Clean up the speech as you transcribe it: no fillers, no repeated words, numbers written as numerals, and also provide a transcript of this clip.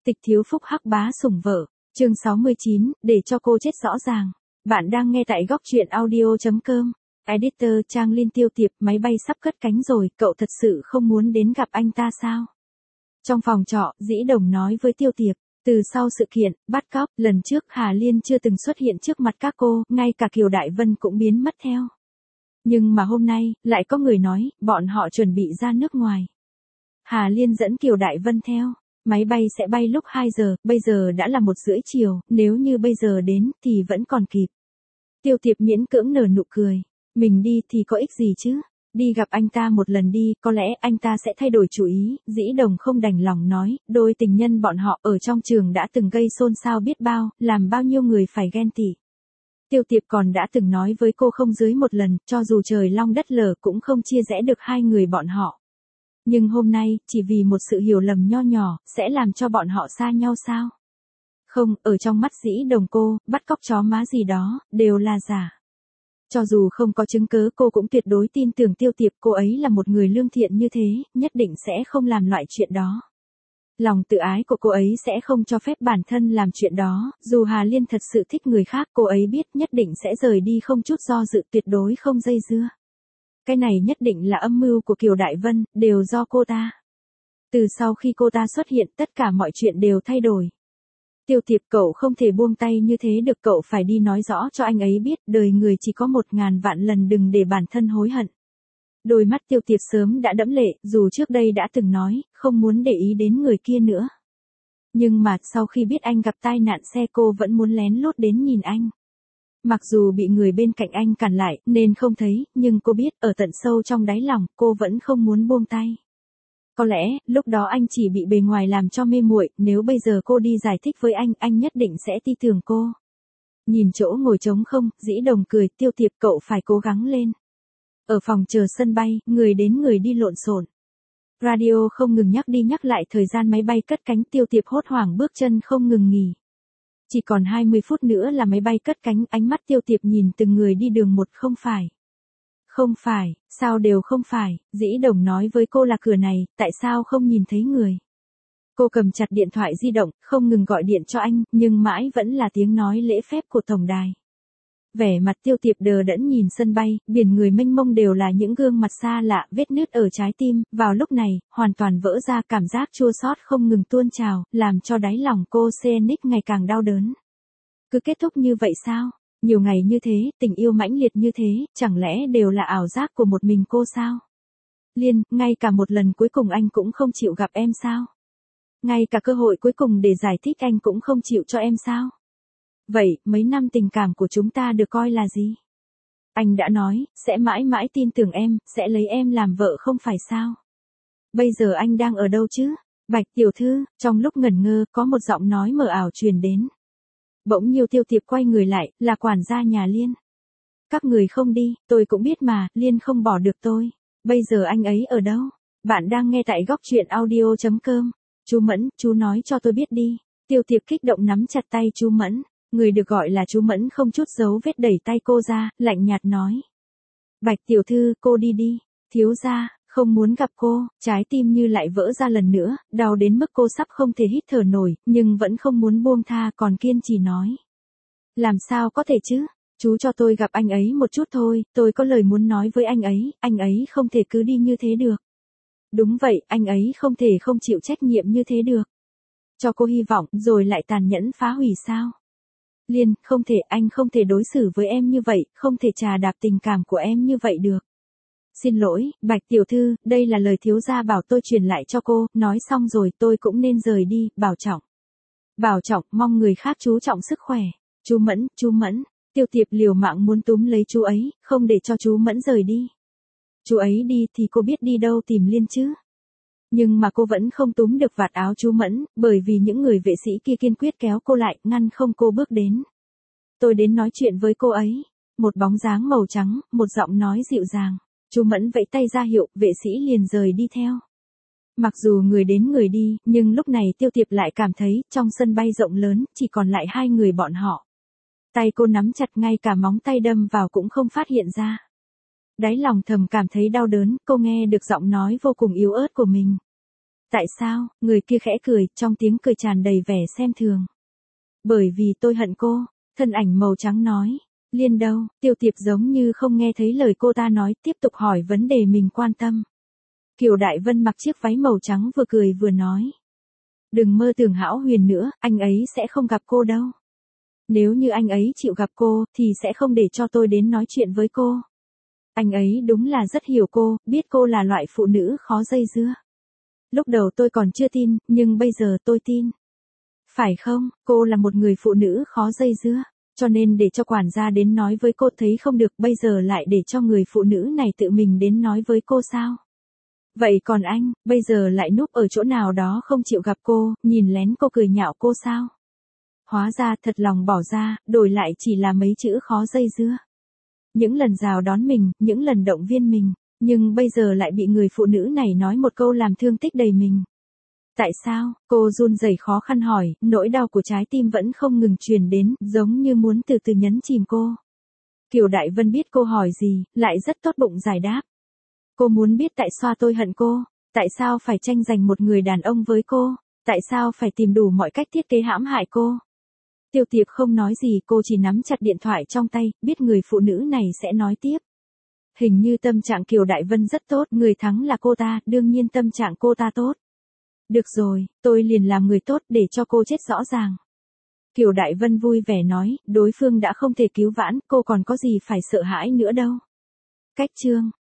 Tịch thiếu phúc hắc bá sủng vợ, chương 69, để cho cô chết rõ ràng. Bạn đang nghe tại góc truyện audio.com. Editor Trang Linh. Tiêu Tiệp, máy bay sắp cất cánh rồi, cậu thật sự không muốn đến gặp anh ta sao? Trong phòng trọ, Dĩ Đồng nói với Tiêu Tiệp, từ sau sự kiện, bắt cóc, lần trước Hà Liên chưa từng xuất hiện trước mặt các cô, ngay cả Kiều Đại Vân cũng biến mất theo. Nhưng mà hôm nay, lại có người nói, bọn họ chuẩn bị ra nước ngoài. Hà Liên dẫn Kiều Đại Vân theo. Máy bay sẽ bay lúc 2 giờ, bây giờ đã là 1:30 chiều, nếu như bây giờ đến, thì vẫn còn kịp. Tiêu Tiệp miễn cưỡng nở nụ cười. Mình đi thì có ích gì chứ? Đi gặp anh ta một lần đi, có lẽ anh ta sẽ thay đổi chủ ý. Dĩ Đồng không đành lòng nói, đôi tình nhân bọn họ ở trong trường đã từng gây xôn xao biết bao, làm bao nhiêu người phải ghen tị. Tiêu Tiệp còn đã từng nói với cô không dưới một lần, cho dù trời long đất lở cũng không chia rẽ được hai người bọn họ. Nhưng hôm nay, chỉ vì một sự hiểu lầm nho nhỏ, sẽ làm cho bọn họ xa nhau sao? Không, ở trong mắt Dĩ Đồng cô, bắt cóc chó má gì đó, đều là giả. Cho dù không có chứng cứ cô cũng tuyệt đối tin tưởng Tiêu Tiệp, cô ấy là một người lương thiện như thế, nhất định sẽ không làm loại chuyện đó. Lòng tự ái của cô ấy sẽ không cho phép bản thân làm chuyện đó, dù Hà Liên thật sự thích người khác, cô ấy biết nhất định sẽ rời đi không chút do dự, tuyệt đối không dây dưa. Cái này nhất định là âm mưu của Kiều Đại Vân, đều do cô ta. Từ sau khi cô ta xuất hiện, tất cả mọi chuyện đều thay đổi. Tiêu Tiệp, cậu không thể buông tay như thế được, cậu phải đi nói rõ cho anh ấy biết, đời người chỉ có 1000 vạn lần, đừng để bản thân hối hận. Đôi mắt Tiêu Tiệp sớm đã đẫm lệ, dù trước đây đã từng nói, không muốn để ý đến người kia nữa. Nhưng mà, sau khi biết anh gặp tai nạn xe, cô vẫn muốn lén lút đến nhìn anh. Mặc dù bị người bên cạnh anh cản lại, nên không thấy, nhưng cô biết, ở tận sâu trong đáy lòng, cô vẫn không muốn buông tay. Có lẽ, lúc đó anh chỉ bị bề ngoài làm cho mê muội, nếu bây giờ cô đi giải thích với anh nhất định sẽ tin tưởng cô. Nhìn chỗ ngồi trống không, Dĩ Đồng cười, Tiêu Tiệp, cậu phải cố gắng lên. Ở phòng chờ sân bay, người đến người đi lộn xộn. Radio không ngừng nhắc đi nhắc lại thời gian máy bay cất cánh, Tiêu Tiệp hốt hoảng bước chân không ngừng nghỉ. Chỉ còn 20 phút nữa là máy bay cất cánh, ánh mắt Tiêu Tiệp nhìn từng người đi đường một, không phải. Không phải, sao đều không phải, Dĩ Đồng nói với cô là cửa này, tại sao không nhìn thấy người. Cô cầm chặt điện thoại di động, không ngừng gọi điện cho anh, nhưng mãi vẫn là tiếng nói lễ phép của tổng đài. Vẻ mặt Tiêu Tiệp đờ đẫn nhìn sân bay, biển người mênh mông đều là những gương mặt xa lạ, vết nứt ở trái tim, vào lúc này, hoàn toàn vỡ ra, cảm giác chua xót không ngừng tuôn trào, làm cho đáy lòng cô Xenic ngày càng đau đớn. Cứ kết thúc như vậy sao? Nhiều ngày như thế, tình yêu mãnh liệt như thế, chẳng lẽ đều là ảo giác của một mình cô sao? Liên, ngay cả một lần cuối cùng anh cũng không chịu gặp em sao? Ngay cả cơ hội cuối cùng để giải thích anh cũng không chịu cho em sao? Vậy, mấy năm tình cảm của chúng ta được coi là gì? Anh đã nói, sẽ mãi mãi tin tưởng em, sẽ lấy em làm vợ không phải sao? Bây giờ anh đang ở đâu chứ? Bạch tiểu thư, trong lúc ngẩn ngơ, có một giọng nói mờ ảo truyền đến. Bỗng nhiều Tiêu Tiệp quay người lại, là quản gia nhà Liên. Các người không đi, tôi cũng biết mà, Liên không bỏ được tôi. Bây giờ anh ấy ở đâu? Bạn đang nghe tại góc truyện audio.com. Chú Mẫn, chú nói cho tôi biết đi. Tiêu Tiệp kích động nắm chặt tay chú Mẫn. Người được gọi là chú Mẫn không chút dấu vết đẩy tay cô ra, lạnh nhạt nói. Bạch tiểu thư, cô đi đi. Thiếu gia, không muốn gặp cô, trái tim như lại vỡ ra lần nữa, đau đến mức cô sắp không thể hít thở nổi, nhưng vẫn không muốn buông tha, còn kiên trì nói. Làm sao có thể chứ? Chú cho tôi gặp anh ấy một chút thôi, tôi có lời muốn nói với anh ấy không thể cứ đi như thế được. Đúng vậy, anh ấy không thể không chịu trách nhiệm như thế được. Cho cô hy vọng, rồi lại tàn nhẫn phá hủy sao? Liên, không thể, anh không thể đối xử với em như vậy, không thể trà đạp tình cảm của em như vậy được. Xin lỗi, Bạch tiểu thư, đây là lời thiếu gia bảo tôi truyền lại cho cô, nói xong rồi tôi cũng nên rời đi, bảo trọng. Bảo trọng, mong người khác chú trọng sức khỏe. Chú Mẫn, Tiêu Tiệp liều mạng muốn túm lấy chú ấy, không để cho chú Mẫn rời đi. Chú ấy đi thì cô biết đi đâu tìm Liên chứ. Nhưng mà cô vẫn không túm được vạt áo chú Mẫn, bởi vì những người vệ sĩ kia kiên quyết kéo cô lại, ngăn không cô bước đến. Tôi đến nói chuyện với cô ấy. Một bóng dáng màu trắng, một giọng nói dịu dàng. Chú Mẫn vẫy tay ra hiệu, vệ sĩ liền rời đi theo. Mặc dù người đến người đi, nhưng lúc này Tiêu Tiệp lại cảm thấy, trong sân bay rộng lớn, chỉ còn lại hai người bọn họ. Tay cô nắm chặt, ngay cả móng tay đâm vào cũng không phát hiện ra. Đáy lòng thầm cảm thấy đau đớn, cô nghe được giọng nói vô cùng yếu ớt của mình. Tại sao? Người kia khẽ cười, trong tiếng cười tràn đầy vẻ xem thường. Bởi vì tôi hận cô, thân ảnh màu trắng nói. Liên đâu? Tiêu Tiệp giống như không nghe thấy lời cô ta nói, tiếp tục hỏi vấn đề mình quan tâm. Kiều Đại Vân mặc chiếc váy màu trắng vừa cười vừa nói. Đừng mơ tưởng Hão Huyền nữa, anh ấy sẽ không gặp cô đâu. Nếu như anh ấy chịu gặp cô, thì sẽ không để cho tôi đến nói chuyện với cô. Anh ấy đúng là rất hiểu cô, biết cô là loại phụ nữ khó dây dưa. Lúc đầu tôi còn chưa tin, nhưng bây giờ tôi tin. Phải không, cô là một người phụ nữ khó dây dưa, cho nên để cho quản gia đến nói với cô thấy không được, bây giờ lại để cho người phụ nữ này tự mình đến nói với cô sao? Vậy còn anh, bây giờ lại núp ở chỗ nào đó không chịu gặp cô, nhìn lén cô cười nhạo cô sao? Hóa ra thật lòng bỏ ra, đổi lại chỉ là mấy chữ khó dây dưa. Những lần rào đón mình, những lần động viên mình, nhưng bây giờ lại bị người phụ nữ này nói một câu làm thương tích đầy mình. Tại sao? Cô run rẩy khó khăn hỏi, nỗi đau của trái tim vẫn không ngừng truyền đến, giống như muốn từ từ nhấn chìm cô. Kiều Đại Vân biết cô hỏi gì, lại rất tốt bụng giải đáp. Cô muốn biết tại sao tôi hận cô, tại sao phải tranh giành một người đàn ông với cô, tại sao phải tìm đủ mọi cách thiết kế hãm hại cô. Tiêu Tiệp không nói gì, cô chỉ nắm chặt điện thoại trong tay, biết người phụ nữ này sẽ nói tiếp. Hình như tâm trạng Kiều Đại Vân rất tốt, người thắng là cô ta, đương nhiên tâm trạng cô ta tốt. Được rồi, tôi liền làm người tốt để cho cô chết rõ ràng. Kiều Đại Vân vui vẻ nói, đối phương đã không thể cứu vãn, cô còn có gì phải sợ hãi nữa đâu. Cách chương